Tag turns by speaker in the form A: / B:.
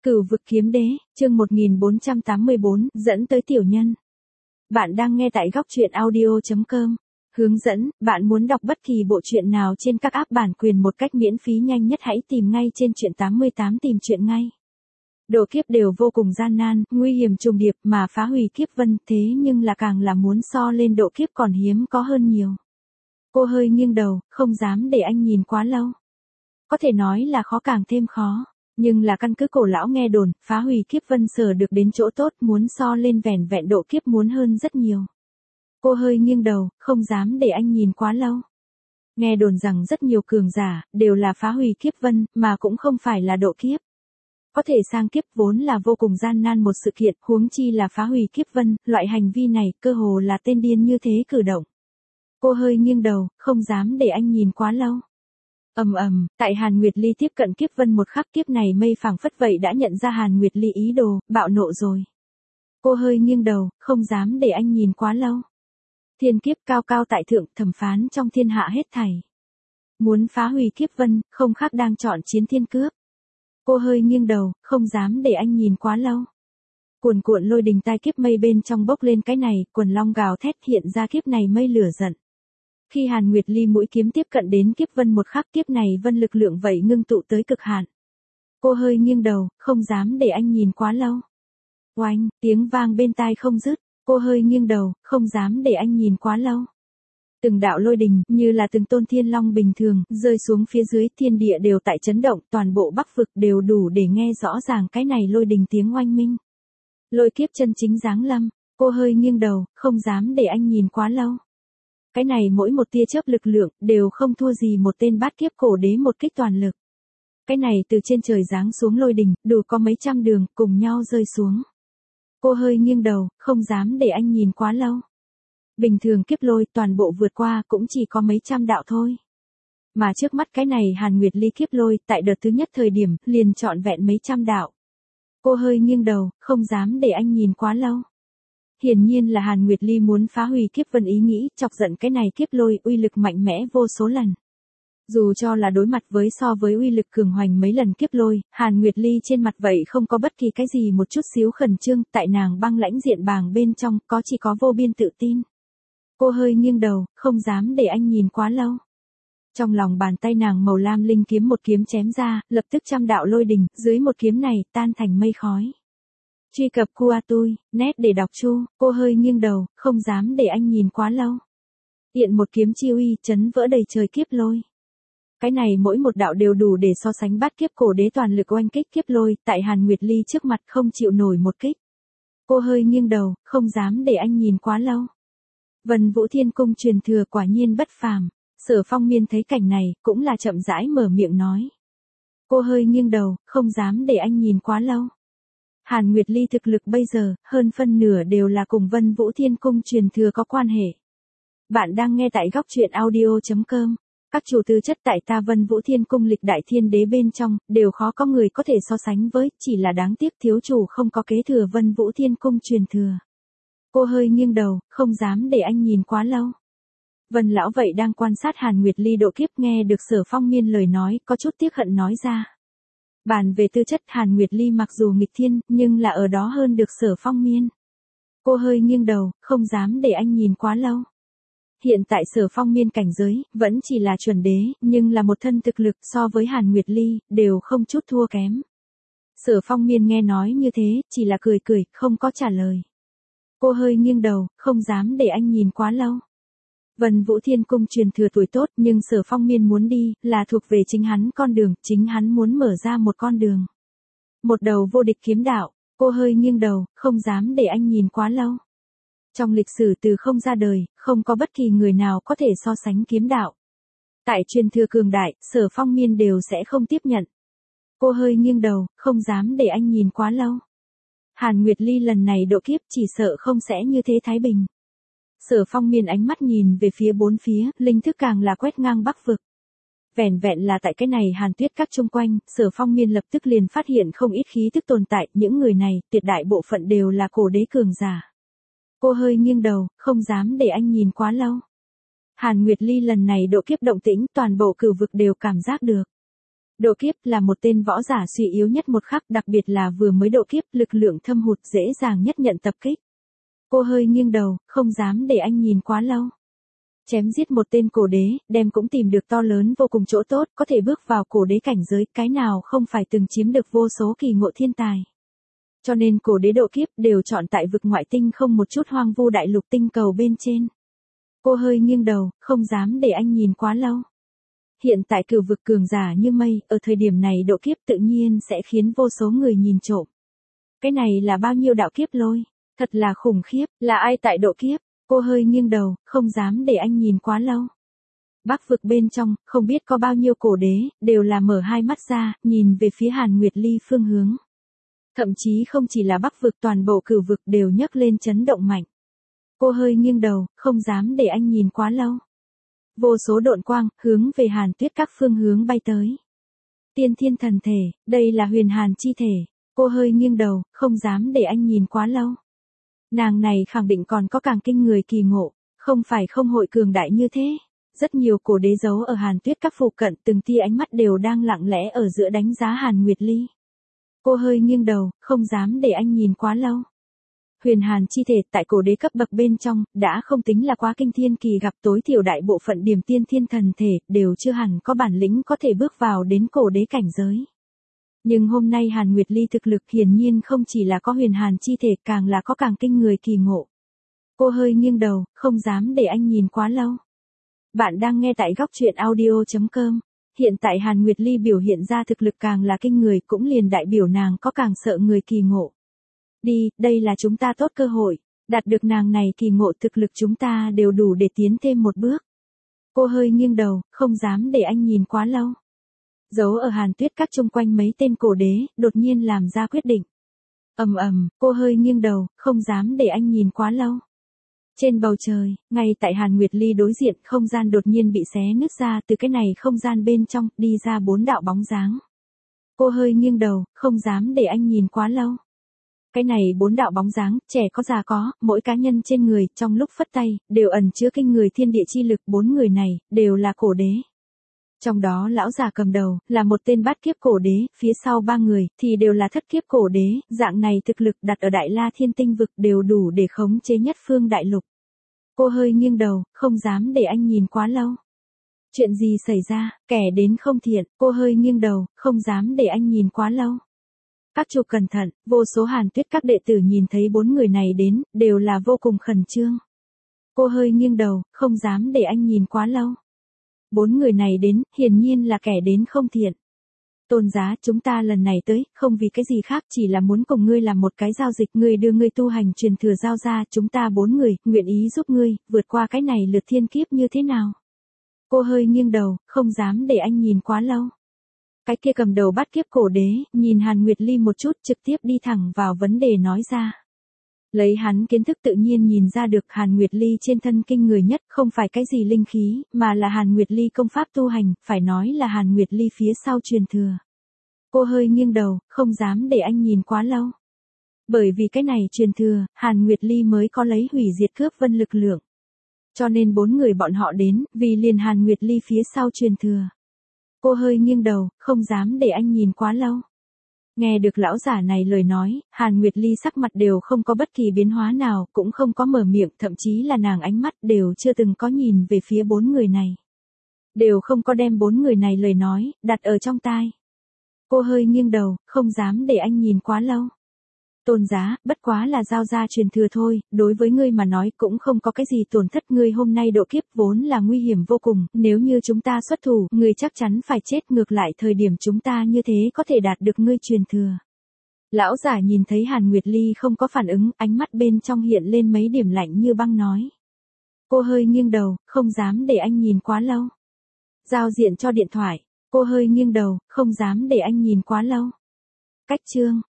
A: Cửu vực kiếm đế, chương 1484, dẫn tới tiểu nhân. Bạn đang nghe tại góc truyện audio.com. Hướng dẫn, bạn muốn đọc bất kỳ bộ truyện nào trên các app bản quyền một cách miễn phí nhanh nhất hãy tìm ngay trên truyện 88 tìm truyện ngay. Độ kiếp đều vô cùng gian nan, nguy hiểm trùng điệp mà phá hủy kiếp vân thế nhưng là càng là muốn so lên độ kiếp còn hiếm có hơn nhiều. Cô hơi nghiêng đầu, không dám để anh nhìn quá lâu. Có thể nói là khó càng thêm khó. Nhưng là căn cứ cổ lão nghe đồn, phá hủy kiếp vân sở được đến chỗ tốt muốn so lên vẻn vẹn độ kiếp muốn hơn rất nhiều. Cô hơi nghiêng đầu, không dám để anh nhìn quá lâu. Nghe đồn rằng rất nhiều cường giả, đều là phá hủy kiếp vân, mà cũng không phải là độ kiếp. Có thể sang kiếp vốn là vô cùng gian nan một sự kiện, huống chi là phá hủy kiếp vân, loại hành vi này cơ hồ là tên điên như thế cử động. Cô hơi nghiêng đầu, không dám để anh nhìn quá lâu. Tại Hàn Nguyệt Ly tiếp cận kiếp vân một khắc kiếp này mây phảng phất vậy đã nhận ra Hàn Nguyệt Ly ý đồ, bạo nộ rồi. Cô hơi nghiêng đầu, không dám để anh nhìn quá lâu. Thiên kiếp cao cao tại thượng thẩm phán trong thiên hạ hết thảy. Muốn phá hủy kiếp vân, không khác đang chọn chiến thiên cướp. Cô hơi nghiêng đầu, không dám để anh nhìn quá lâu. Cuồn cuộn lôi đình tai kiếp mây bên trong bốc lên cái này, quần long gào thét hiện ra kiếp này mây lửa giận. Khi Hàn Nguyệt Ly mũi kiếm tiếp cận đến kiếp vân một khắc kiếp này vân lực lượng vậy ngưng tụ tới cực hạn. Cô hơi nghiêng đầu, không dám để anh nhìn quá lâu. Oanh, tiếng vang bên tai không dứt, cô hơi nghiêng đầu, không dám để anh nhìn quá lâu. Từng đạo lôi đình, như là từng tôn thiên long bình thường, rơi xuống phía dưới thiên địa đều tại chấn động, toàn bộ bắc vực đều đủ để nghe rõ ràng cái này lôi đình tiếng oanh minh. Lôi kiếp chân chính giáng lâm, cô hơi nghiêng đầu, không dám để anh nhìn quá lâu. Cái này mỗi một tia chớp lực lượng, đều không thua gì một tên bát kiếp cổ đế một kích toàn lực. Cái này từ trên trời giáng xuống lôi đình, đủ có mấy trăm đường, cùng nhau rơi xuống. Cô hơi nghiêng đầu, không dám để anh nhìn quá lâu. Bình thường kiếp lôi toàn bộ vượt qua cũng chỉ có mấy trăm đạo thôi. Mà trước mắt cái này Hàn Nguyệt Ly kiếp lôi, tại đợt thứ nhất thời điểm, liền trọn vẹn mấy trăm đạo. Cô hơi nghiêng đầu, không dám để anh nhìn quá lâu. Hiển nhiên là Hàn Nguyệt Ly muốn phá hủy kiếp vân ý nghĩ, chọc giận cái này kiếp lôi uy lực mạnh mẽ vô số lần. Dù cho là đối mặt với so với uy lực cường hoành mấy lần kiếp lôi, Hàn Nguyệt Ly trên mặt vậy không có bất kỳ cái gì một chút xíu khẩn trương, tại nàng băng lãnh diện bàng bên trong, chỉ có vô biên tự tin. Cô hơi nghiêng đầu, không dám để anh nhìn quá lâu. Trong lòng bàn tay nàng màu lam linh kiếm một kiếm chém ra, lập tức trăm đạo lôi đình, dưới một kiếm này, tan thành mây khói. Truy cập Kuatui, net để đọc chu, cô hơi nghiêng đầu, không dám để anh nhìn quá lâu. Hiện một kiếm chi uy, chấn vỡ đầy trời kiếp lôi. Cái này mỗi một đạo đều đủ để so sánh bát kiếp cổ đế toàn lực oanh kích kiếp lôi, tại Hàn Nguyệt Ly trước mặt không chịu nổi một kích. Cô hơi nghiêng đầu, không dám để anh nhìn quá lâu. Vân Vũ Thiên Cung truyền thừa quả nhiên bất phàm. Sở Phong Miên thấy cảnh này, cũng là chậm rãi mở miệng nói. Cô hơi nghiêng đầu, không dám để anh nhìn quá lâu. Hàn Nguyệt Ly thực lực bây giờ, hơn phân nửa đều là cùng Vân Vũ Thiên Cung truyền thừa có quan hệ. Bạn đang nghe tại góc truyện audio.com. Các chủ tư chất tại ta Vân Vũ Thiên Cung lịch đại thiên đế bên trong, đều khó có người có thể so sánh với, chỉ là đáng tiếc thiếu chủ không có kế thừa Vân Vũ Thiên Cung truyền thừa. Cô hơi nghiêng đầu, không dám để anh nhìn quá lâu. Vân lão vậy đang quan sát Hàn Nguyệt Ly độ kiếp nghe được Sở Phong Miên lời nói, có chút tiếc hận nói ra. Bàn về tư chất Hàn Nguyệt Ly mặc dù nghịch thiên, nhưng là ở đó hơn được Sở Phong Miên. Cô hơi nghiêng đầu, không dám để anh nhìn quá lâu. Hiện tại Sở Phong Miên cảnh giới, vẫn chỉ là chuẩn đế, nhưng là một thân thực lực so với Hàn Nguyệt Ly, đều không chút thua kém. Sở Phong Miên nghe nói như thế, chỉ là cười cười, không có trả lời. Cô hơi nghiêng đầu, không dám để anh nhìn quá lâu. Vân Vũ Thiên Cung truyền thừa tuổi tốt nhưng Sở Phong Miên muốn đi, là thuộc về chính hắn con đường, chính hắn muốn mở ra một con đường. Một đầu vô địch kiếm đạo, cô hơi nghiêng đầu, không dám để anh nhìn quá lâu. Trong lịch sử từ không ra đời, không có bất kỳ người nào có thể so sánh kiếm đạo. Tại truyền thừa cường đại, Sở Phong Miên đều sẽ không tiếp nhận. Cô hơi nghiêng đầu, không dám để anh nhìn quá lâu. Hàn Nguyệt Ly lần này độ kiếp chỉ sợ không sẽ như thế thái bình. Sở Phong Miên ánh mắt nhìn về phía bốn phía, linh thức càng là quét ngang bắc vực. Vẻn vẹn là tại cái này Hàn Tuyết các chung quanh, Sở Phong Miên lập tức liền phát hiện không ít khí tức tồn tại, những người này, tuyệt đại bộ phận đều là cổ đế cường giả. Cô hơi nghiêng đầu, không dám để anh nhìn quá lâu. Hàn Nguyệt Ly lần này độ kiếp động tĩnh, toàn bộ cửu vực đều cảm giác được. Độ kiếp là một tên võ giả suy yếu nhất một khắc, đặc biệt là vừa mới độ kiếp, lực lượng thâm hụt dễ dàng nhất nhận tập kích. Cô hơi nghiêng đầu, không dám để anh nhìn quá lâu. Chém giết một tên cổ đế, đem cũng tìm được to lớn vô cùng chỗ tốt, có thể bước vào cổ đế cảnh giới, cái nào không phải từng chiếm được vô số kỳ ngộ thiên tài. Cho nên cổ đế độ kiếp đều chọn tại vực ngoại tinh không một chút hoang vu đại lục tinh cầu bên trên. Cô hơi nghiêng đầu, không dám để anh nhìn quá lâu. Hiện tại cửu vực cường giả như mây, ở thời điểm này độ kiếp tự nhiên sẽ khiến vô số người nhìn trộm. Cái này là bao nhiêu đạo kiếp lôi? Thật là khủng khiếp, là ai tại độ kiếp? Cô hơi nghiêng đầu, không dám để anh nhìn quá lâu. Bắc vực bên trong, không biết có bao nhiêu cổ đế, đều là mở hai mắt ra, nhìn về phía Hàn Nguyệt Ly phương hướng. Thậm chí không chỉ là Bắc vực, toàn bộ cửu vực đều nhấc lên chấn động mạnh. Cô hơi nghiêng đầu, không dám để anh nhìn quá lâu. Vô số độn quang, hướng về Hàn Tuyết các phương hướng bay tới. Tiên thiên thần thể, đây là huyền hàn chi thể. Cô hơi nghiêng đầu, không dám để anh nhìn quá lâu. Nàng này khẳng định còn có càng kinh người kỳ ngộ, không phải không hội cường đại như thế. Rất nhiều cổ đế giấu ở Hàn Tuyết các phụ cận, từng tia ánh mắt đều đang lặng lẽ ở giữa đánh giá Hàn Nguyệt Ly. Cô hơi nghiêng đầu, không dám để anh nhìn quá lâu. Huyền hàn chi thể tại cổ đế cấp bậc bên trong, đã không tính là quá kinh thiên kỳ, gặp tối thiểu đại bộ phận điểm tiên thiên thần thể, đều chưa hẳn có bản lĩnh có thể bước vào đến cổ đế cảnh giới. Nhưng hôm nay Hàn Nguyệt Ly thực lực hiển nhiên không chỉ là có huyền hàn chi thể, càng là có càng kinh người kỳ ngộ. Cô hơi nghiêng đầu, không dám để anh nhìn quá lâu. Bạn đang nghe tại góc truyện audio.com. Hiện tại Hàn Nguyệt Ly biểu hiện ra thực lực càng là kinh người, cũng liền đại biểu nàng có càng sợ người kỳ ngộ. Đi, đây là chúng ta tốt cơ hội, đạt được nàng này kỳ ngộ, thực lực chúng ta đều đủ để tiến thêm một bước. Cô hơi nghiêng đầu, không dám để anh nhìn quá lâu. Giấu ở Hàn Tuyết các chung quanh mấy tên cổ đế, đột nhiên làm ra quyết định. Cô hơi nghiêng đầu, không dám để anh nhìn quá lâu. Trên bầu trời, ngay tại Hàn Nguyệt Ly đối diện, không gian đột nhiên bị xé nứt ra, từ cái này không gian bên trong, đi ra 4 đạo bóng dáng. Cô hơi nghiêng đầu, không dám để anh nhìn quá lâu. Cái này 4 đạo bóng dáng, trẻ có già có, mỗi cá nhân trên người, trong lúc phất tay, đều ẩn chứa kinh người thiên địa chi lực, 4 người này, đều là cổ đế. Trong đó lão già cầm đầu, là một tên bát kiếp cổ đế, phía sau 3 người, thì đều là thất kiếp cổ đế, dạng này thực lực đặt ở Đại La Thiên Tinh vực đều đủ để khống chế nhất phương đại lục. Cô hơi nghiêng đầu, không dám để anh nhìn quá lâu. Chuyện gì xảy ra, kẻ đến không thiện, cô hơi nghiêng đầu, không dám để anh nhìn quá lâu. Các chủ cẩn thận, vô số Hàn Tuyết các đệ tử nhìn thấy 4 người này đến, đều là vô cùng khẩn trương. Cô hơi nghiêng đầu, không dám để anh nhìn quá lâu. 4 người này đến, hiển nhiên là kẻ đến không thiện. Tôn giá, chúng ta lần này tới, không vì cái gì khác, chỉ là muốn cùng ngươi làm một cái giao dịch, ngươi đưa ngươi tu hành truyền thừa giao ra, chúng ta 4 người, nguyện ý giúp ngươi, vượt qua cái này lượt thiên kiếp như thế nào? Cô hơi nghiêng đầu, không dám để anh nhìn quá lâu. Cái kia cầm đầu bát kiếp cổ đế, nhìn Hàn Nguyệt Ly một chút, trực tiếp đi thẳng vào vấn đề nói ra. Lấy hắn kiến thức tự nhiên nhìn ra được Hàn Nguyệt Ly trên thân kinh người nhất, không phải cái gì linh khí, mà là Hàn Nguyệt Ly công pháp tu hành, phải nói là Hàn Nguyệt Ly phía sau truyền thừa. Cô hơi nghiêng đầu, không dám để anh nhìn quá lâu. Bởi vì cái này truyền thừa, Hàn Nguyệt Ly mới có lấy hủy diệt cướp vân lực lượng. Cho nên 4 người bọn họ đến, vì liền Hàn Nguyệt Ly phía sau truyền thừa. Cô hơi nghiêng đầu, không dám để anh nhìn quá lâu. Nghe được lão giả này lời nói, Hàn Nguyệt Ly sắc mặt đều không có bất kỳ biến hóa nào, cũng không có mở miệng, thậm chí là nàng ánh mắt đều chưa từng có nhìn về phía 4 người này. Đều không có đem 4 người này lời nói, đặt ở trong tai. Cô hơi nghiêng đầu, không dám để anh nhìn quá lâu. Tôn giá, bất quá là giao ra truyền thừa thôi, đối với ngươi mà nói cũng không có cái gì tổn thất, ngươi hôm nay độ kiếp vốn là nguy hiểm vô cùng, nếu như chúng ta xuất thủ, ngươi chắc chắn phải chết, ngược lại thời điểm chúng ta như thế có thể đạt được ngươi truyền thừa. Lão giả nhìn thấy Hàn Nguyệt Ly không có phản ứng, ánh mắt bên trong hiện lên mấy điểm lạnh như băng nói. Cô hơi nghiêng đầu, không dám để anh nhìn quá lâu. Giao diện cho điện thoại, cô hơi nghiêng đầu, không dám để anh nhìn quá lâu. Cách chương.